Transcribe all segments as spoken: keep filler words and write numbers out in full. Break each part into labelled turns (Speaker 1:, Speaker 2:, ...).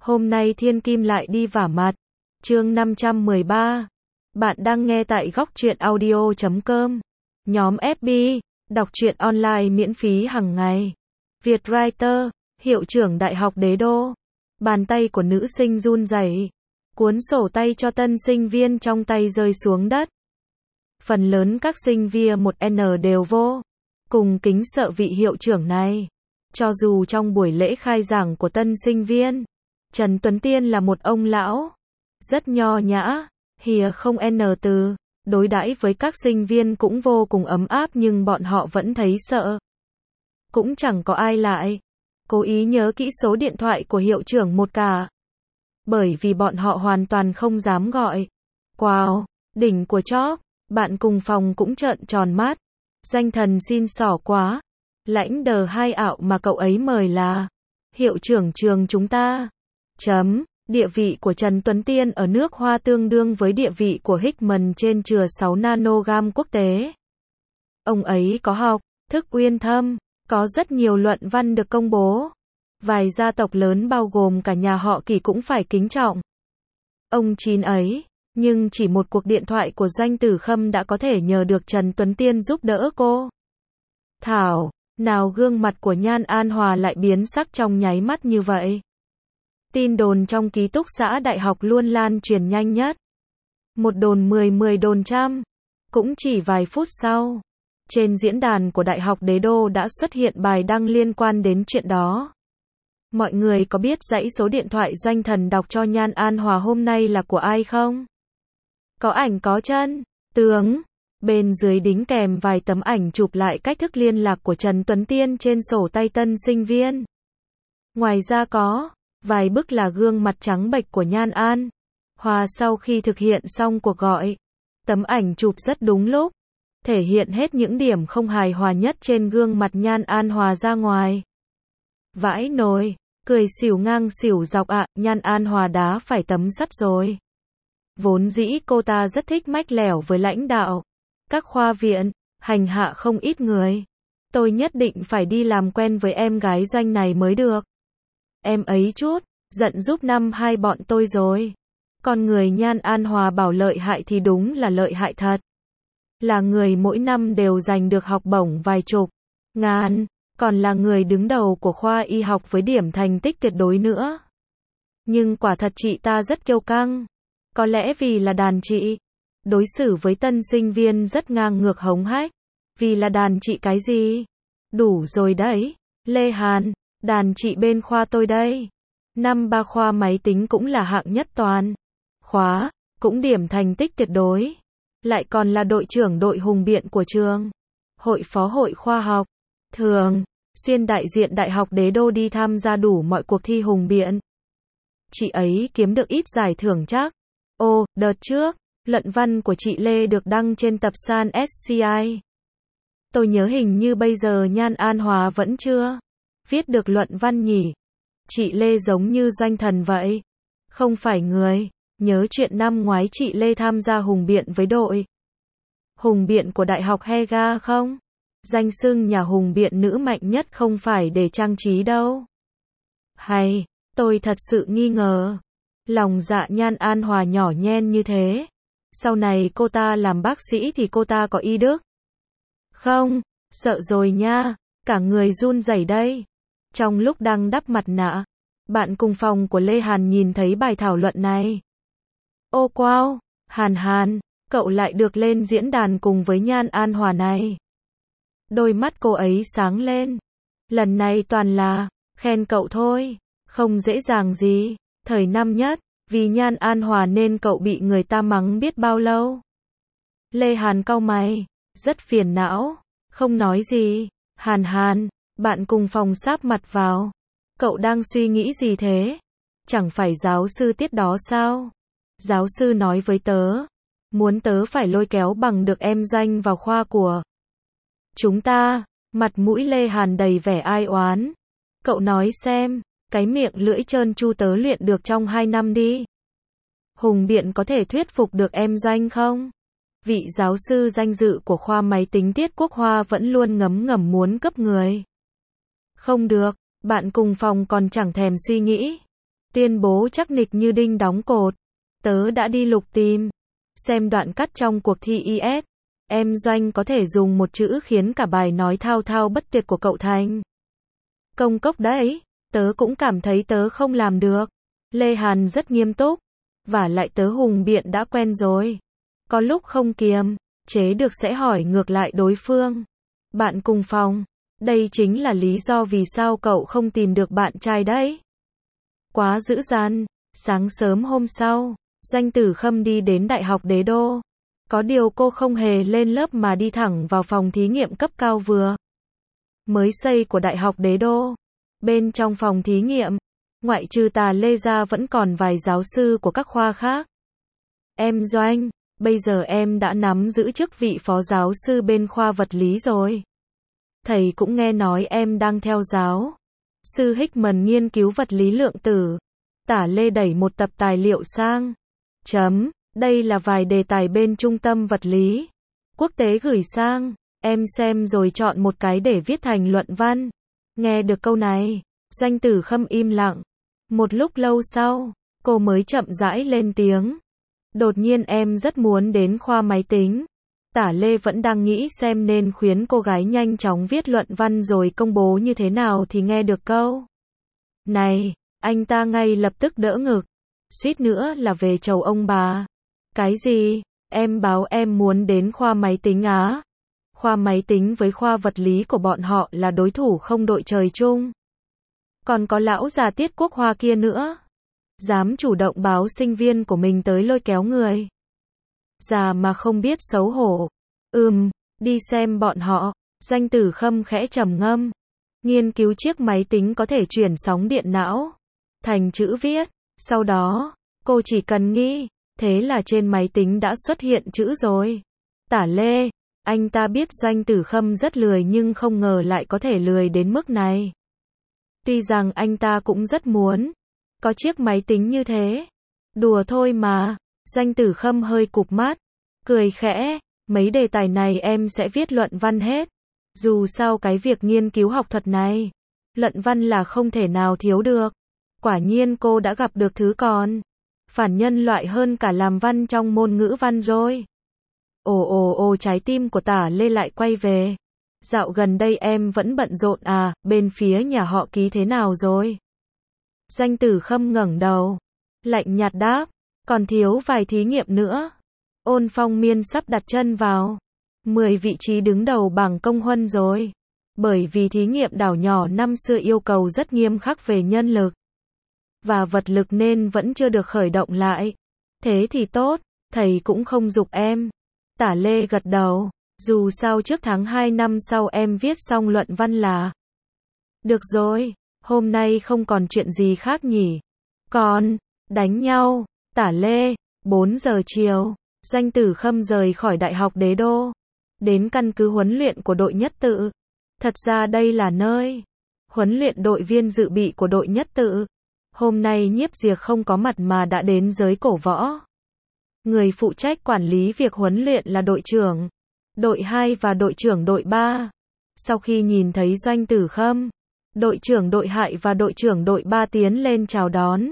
Speaker 1: Hôm nay Thiên Kim lại đi vả mặt. Chương năm trăm mười ba. Bạn đang nghe tại góc truyện audio chấm com. Nhóm ép bê, đọc truyện online miễn phí hàng ngày. Vietwriter, hiệu trưởng Đại học Đế Đô. Bàn tay của nữ sinh run rẩy. Cuốn sổ tay cho tân sinh viên trong tay rơi xuống đất. Phần lớn các sinh viên một N đều vô cùng kính sợ vị hiệu trưởng này. Cho dù trong buổi lễ khai giảng của tân sinh viên, Trần Tuấn Tiên là một ông lão, rất nho nhã, hìa không n từ, đối đãi với các sinh viên cũng vô cùng ấm áp nhưng bọn họ vẫn thấy sợ. Cũng chẳng có ai lại cố ý nhớ kỹ số điện thoại của hiệu trưởng một cả. Bởi vì bọn họ hoàn toàn không dám gọi. Wow, đỉnh của chóp, bạn cùng phòng cũng trợn tròn mắt. Danh thần xin xỏ quá. Lãnh đờ hai ảo mà cậu ấy mời là hiệu trưởng trường chúng ta. Chấm, địa vị của Trần Tuấn Tiên ở nước Hoa tương đương với địa vị của Hickman trên chừa sáu nanogam quốc tế. Ông ấy có học thức uyên thâm, có rất nhiều luận văn được công bố. Vài gia tộc lớn bao gồm cả nhà họ Kỳ cũng phải kính trọng ông chín ấy, nhưng chỉ một cuộc điện thoại của Doanh Tử Khâm đã có thể nhờ được Trần Tuấn Tiên giúp đỡ cô. Thảo, nào gương mặt của Nhan An Hòa lại biến sắc trong nháy mắt như vậy. Tin đồn trong ký túc xá đại học luôn lan truyền nhanh nhất. Một đồn mười, mười đồn trăm. Cũng chỉ vài phút sau, trên diễn đàn của Đại học Đế Đô đã xuất hiện bài đăng liên quan đến chuyện đó. Mọi người có biết dãy số điện thoại Doanh thần đọc cho Nhan An Hòa hôm nay là của ai không? Có ảnh có chân, tướng. Bên dưới đính kèm vài tấm ảnh chụp lại cách thức liên lạc của Trần Tuấn Tiên trên sổ tay tân sinh viên. Ngoài ra có vài bức là gương mặt trắng bệch của Nhan An Hòa sau khi thực hiện xong cuộc gọi. Tấm ảnh chụp rất đúng lúc, thể hiện hết những điểm không hài hòa nhất trên gương mặt Nhan An Hòa ra ngoài. Vãi nồi, cười xỉu ngang xỉu dọc ạ, à, Nhan An Hòa đá phải tấm sắt rồi. Vốn dĩ cô ta rất thích mách lẻo với lãnh đạo các khoa viện, hành hạ không ít người. Tôi nhất định phải đi làm quen với em gái Doanh này mới được. Em ấy chút giận giúp năm hai bọn tôi rồi. Con người Nhan An Hòa bảo lợi hại thì đúng là lợi hại thật. Là người mỗi năm đều giành được học bổng vài chục ngàn, còn là người đứng đầu của khoa y học với điểm thành tích tuyệt đối nữa. Nhưng quả thật chị ta rất kiêu căng. Có lẽ vì là đàn chị, đối xử với tân sinh viên rất ngang ngược hống hách. Vì là đàn chị cái gì? Đủ rồi đấy. Lê Hàn, đàn chị bên khoa tôi đây. Năm ba khoa máy tính cũng là hạng nhất toàn khóa, cũng điểm thành tích tuyệt đối. Lại còn là đội trưởng đội hùng biện của trường. Hội phó hội khoa học. Thường xuyên đại diện Đại học Đế Đô đi tham gia đủ mọi cuộc thi hùng biện. Chị ấy kiếm được ít giải thưởng chắc. Ô, đợt trước, luận văn của chị Lê được đăng trên tập san ét xê i. Tôi nhớ hình như bây giờ Nhan An Hòa vẫn chưa viết được luận văn nhỉ. Chị Lê giống như Doanh thần vậy. Không phải người. Nhớ chuyện năm ngoái chị Lê tham gia hùng biện với đội hùng biện của Đại học Hega không? Danh xưng nhà hùng biện nữ mạnh nhất không phải để trang trí đâu. Hay, tôi thật sự nghi ngờ. Lòng dạ Nhan An Hòa nhỏ nhen như thế. Sau này cô ta làm bác sĩ thì cô ta có y đức. Không, sợ rồi nha. Cả người run rẩy đây. Trong lúc đang đắp mặt nạ, bạn cùng phòng của Lê Hàn nhìn thấy bài thảo luận này. Ô wow, Hàn Hàn, cậu lại được lên diễn đàn cùng với Nhan An Hòa này. Đôi mắt cô ấy sáng lên. Lần này toàn là khen cậu thôi. Không dễ dàng gì. Thời năm nhất, vì Nhan An Hòa nên cậu bị người ta mắng biết bao lâu. Lê Hàn cau mày, rất phiền não, không nói gì. Hàn Hàn, bạn cùng phòng sáp mặt vào. Cậu đang suy nghĩ gì thế? Chẳng phải giáo sư tiết đó sao? Giáo sư nói với tớ, muốn tớ phải lôi kéo bằng được em Doanh vào khoa của chúng ta. Mặt mũi Lê Hàn đầy vẻ ai oán. Cậu nói xem, cái miệng lưỡi trơn tru tớ luyện được trong hai năm đi. Hùng biện có thể thuyết phục được em Doanh không? Vị giáo sư danh dự của khoa máy tính Tiết Quốc Hoa vẫn luôn ngấm ngầm muốn cấp người. Không được, bạn cùng phòng còn chẳng thèm suy nghĩ. tuyên bố chắc nịch như đinh đóng cột. Tớ đã đi lục tìm, xem đoạn cắt trong cuộc thi i ét. Em Doanh có thể dùng một chữ khiến cả bài nói thao thao bất tuyệt của cậu thành công cốc đấy. Tớ cũng cảm thấy tớ không làm được. Lê Hàn rất nghiêm túc. Và lại tớ hùng biện đã quen rồi. Có lúc không kiềm chế được sẽ hỏi ngược lại đối phương. Bạn cùng phòng, đây chính là lý do vì sao cậu không tìm được bạn trai đấy. Quá dữ dằn. Sáng sớm hôm sau, Doanh Tử Khâm đi đến Đại học Đế Đô. Có điều cô không hề lên lớp mà đi thẳng vào phòng thí nghiệm cấp cao vừa mới xây của Đại học Đế Đô. Bên trong phòng thí nghiệm, ngoại trừ Tà Lê ra vẫn còn vài giáo sư của các khoa khác. Em Doanh, bây giờ em đã nắm giữ chức vị phó giáo sư bên khoa vật lý rồi. Thầy cũng nghe nói em đang theo giáo sư Hickman nghiên cứu vật lý lượng tử. Tả Lê đẩy một tập tài liệu sang. Chấm, đây là vài đề tài bên trung tâm vật lý quốc tế gửi sang. Em xem rồi chọn một cái để viết thành luận văn. Nghe được câu này, Doanh Tử Khâm im lặng. Một lúc lâu sau, cô mới chậm rãi lên tiếng. Đột nhiên em rất muốn đến khoa máy tính. Tả Lê vẫn đang nghĩ xem nên khuyến cô gái nhanh chóng viết luận văn rồi công bố như thế nào thì nghe được câu này, anh ta ngay lập tức đỡ ngực. Suýt nữa là về chầu ông bà. Cái gì? Em báo em muốn đến khoa máy tính á? Khoa máy tính với khoa vật lý của bọn họ là đối thủ không đội trời chung. Còn có lão già Tiết Quốc Hoa kia nữa. Dám chủ động báo sinh viên của mình tới lôi kéo người già mà không biết xấu hổ. Ừm, đi xem bọn họ. Doanh Tử Khâm khẽ trầm ngâm. Nghiên cứu chiếc máy tính có thể chuyển sóng điện não thành chữ viết. Sau đó, cô chỉ cần nghĩ, thế là trên máy tính đã xuất hiện chữ rồi. Tả Lê, anh ta biết Doanh Tử Khâm rất lười nhưng không ngờ lại có thể lười đến mức này. Tuy rằng anh ta cũng rất muốn có chiếc máy tính như thế. Đùa thôi mà. Doanh Tử Khâm hơi cụp mắt, cười khẽ, mấy đề tài này em sẽ viết luận văn hết. Dù sao cái việc nghiên cứu học thuật này, luận văn là không thể nào thiếu được. Quả nhiên cô đã gặp được thứ còn phản nhân loại hơn cả làm văn trong môn ngữ văn rồi. Ồ ồ ồ, trái tim của Tả Lê lại quay về. Dạo gần đây em vẫn bận rộn à, bên phía nhà họ Ký thế nào rồi? Doanh Tử Khâm ngẩng đầu, lạnh nhạt đáp, còn thiếu vài thí nghiệm nữa. Ôn Phong Miên sắp đặt chân vào mười vị trí đứng đầu bảng công huân rồi. Bởi vì thí nghiệm đảo nhỏ năm xưa yêu cầu rất nghiêm khắc về nhân lực và vật lực nên vẫn chưa được khởi động lại. Thế thì tốt, thầy cũng không giục em. Tả Lê gật đầu, dù sao trước tháng hai năm sau em viết xong luận văn là được rồi. Hôm nay không còn chuyện gì khác nhỉ? Còn đánh nhau. Tả Lê, bốn giờ chiều, Doanh Tử Khâm rời khỏi Đại học Đế Đô, đến căn cứ huấn luyện của đội nhất tự. Thật ra đây là nơi huấn luyện đội viên dự bị của đội nhất tự. Hôm nay Nhiếp Diệc không có mặt mà đã đến giới cổ võ. Người phụ trách quản lý việc huấn luyện là đội trưởng đội hai và đội trưởng đội ba. Sau khi nhìn thấy Doanh Tử Khâm, đội trưởng đội hai và đội trưởng đội ba tiến lên chào đón.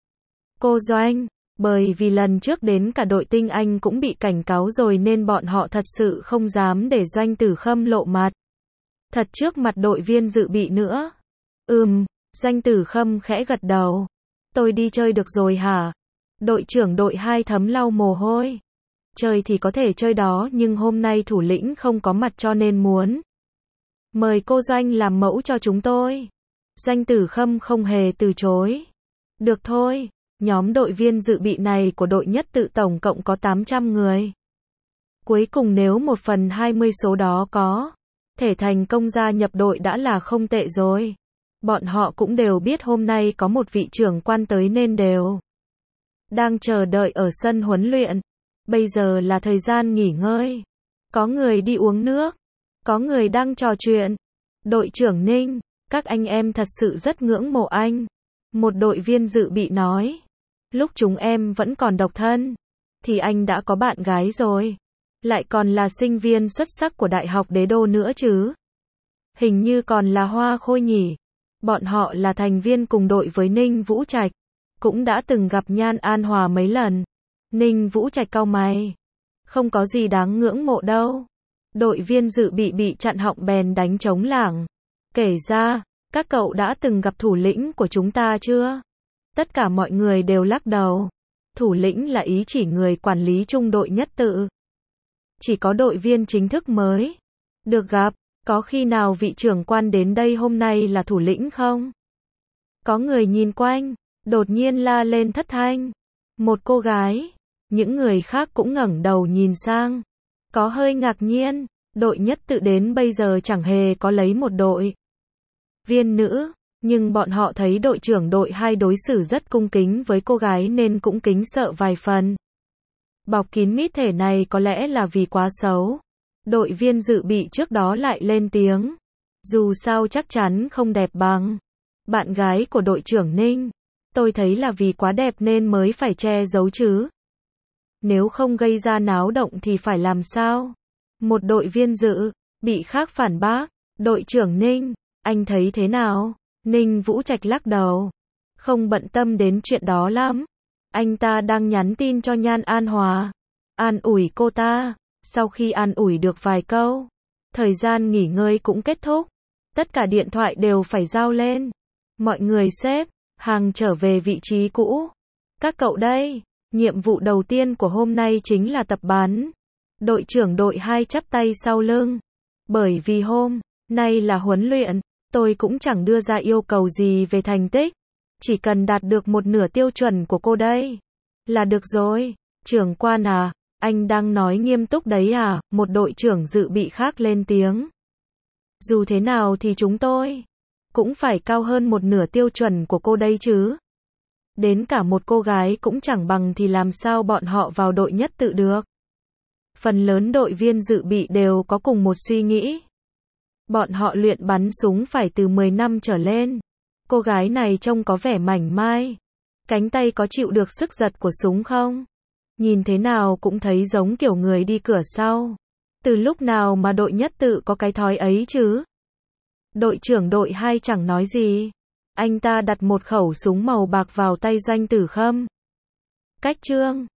Speaker 1: Cô Doanh, bởi vì lần trước đến cả đội tinh Anh cũng bị cảnh cáo rồi nên bọn họ thật sự không dám để Doanh Tử Khâm lộ mặt thật trước mặt đội viên dự bị nữa. Ừm, Doanh Tử Khâm khẽ gật đầu. Tôi đi chơi được rồi hả? Đội trưởng đội hai thấm lau mồ hôi. Chơi thì có thể chơi đó nhưng hôm nay thủ lĩnh không có mặt cho nên muốn mời cô Doanh làm mẫu cho chúng tôi. Doanh Tử Khâm không hề từ chối. Được thôi, nhóm đội viên dự bị này của đội nhất tự tổng cộng có tám trăm người. Cuối cùng nếu một phần hai mươi số đó có thể thành công gia nhập đội đã là không tệ rồi. Bọn họ cũng đều biết hôm nay có một vị trưởng quan tới nên đều đang chờ đợi ở sân huấn luyện. Bây giờ là thời gian nghỉ ngơi. Có người đi uống nước, có người đang trò chuyện. Đội trưởng Ninh, các anh em thật sự rất ngưỡng mộ anh. Một đội viên dự bị nói. Lúc chúng em vẫn còn độc thân, thì anh đã có bạn gái rồi. Lại còn là sinh viên xuất sắc của Đại học Đế Đô nữa chứ. Hình như còn là Hoa Khôi nhỉ. Bọn họ là thành viên cùng đội với Ninh Vũ Trạch. cũng đã từng gặp Nhan An Hòa mấy lần. Ninh Vũ Trạch cau mày. Không có gì đáng ngưỡng mộ đâu. Đội viên dự bị bị chặn họng bèn đánh trống lảng. Kể ra, các cậu đã từng gặp thủ lĩnh của chúng ta chưa? Tất cả mọi người đều lắc đầu. Thủ lĩnh là ý chỉ người quản lý trung đội nhất tự. Chỉ có đội viên chính thức mới được gặp. Có khi nào vị trưởng quan đến đây hôm nay là thủ lĩnh không? Có người nhìn quanh, đột nhiên la lên thất thanh. Một cô gái. Những người khác cũng ngẩng đầu nhìn sang. Có hơi ngạc nhiên, đội nhất tự đến bây giờ chẳng hề có lấy một đội viên nữ, nhưng bọn họ thấy đội trưởng đội hai đối xử rất cung kính với cô gái nên cũng kính sợ vài phần. Bọc kín mít thể này có lẽ là vì quá xấu. Đội viên dự bị trước đó lại lên tiếng. Dù sao chắc chắn không đẹp bằng bạn gái của đội trưởng Ninh. Tôi thấy là vì quá đẹp nên mới phải che giấu chứ. Nếu không gây ra náo động thì phải làm sao? Một đội viên dự bị khác phản bác. Đội trưởng Ninh, anh thấy thế nào? Ninh Vũ Trạch lắc đầu. Không bận tâm đến chuyện đó lắm. Anh ta đang nhắn tin cho Nhan An Hòa. An ủi cô ta. Sau khi an ủi được vài câu, thời gian nghỉ ngơi cũng kết thúc. Tất cả điện thoại đều phải giao lên. Mọi người xếp hàng trở về vị trí cũ. Các cậu đây, nhiệm vụ đầu tiên của hôm nay chính là tập bắn. Đội trưởng đội hai chắp tay sau lưng. Bởi vì hôm nay là huấn luyện, tôi cũng chẳng đưa ra yêu cầu gì về thành tích. Chỉ cần đạt được một nửa tiêu chuẩn của cô đây là được rồi. Trưởng quan à, anh đang nói nghiêm túc đấy à? Một đội trưởng dự bị khác lên tiếng. Dù thế nào thì chúng tôi cũng phải cao hơn một nửa tiêu chuẩn của cô đây chứ. Đến cả một cô gái cũng chẳng bằng thì làm sao bọn họ vào đội nhất tự được. Phần lớn đội viên dự bị đều có cùng một suy nghĩ. Bọn họ luyện bắn súng phải từ mười năm trở lên. Cô gái này trông có vẻ mảnh mai. Cánh tay có chịu được sức giật của súng không? Nhìn thế nào cũng thấy giống kiểu người đi cửa sau. Từ lúc nào mà đội nhất tự có cái thói ấy chứ? Đội trưởng đội hai chẳng nói gì. Anh ta đặt một khẩu súng màu bạc vào tay Doanh Tử Khâm. Cách Trương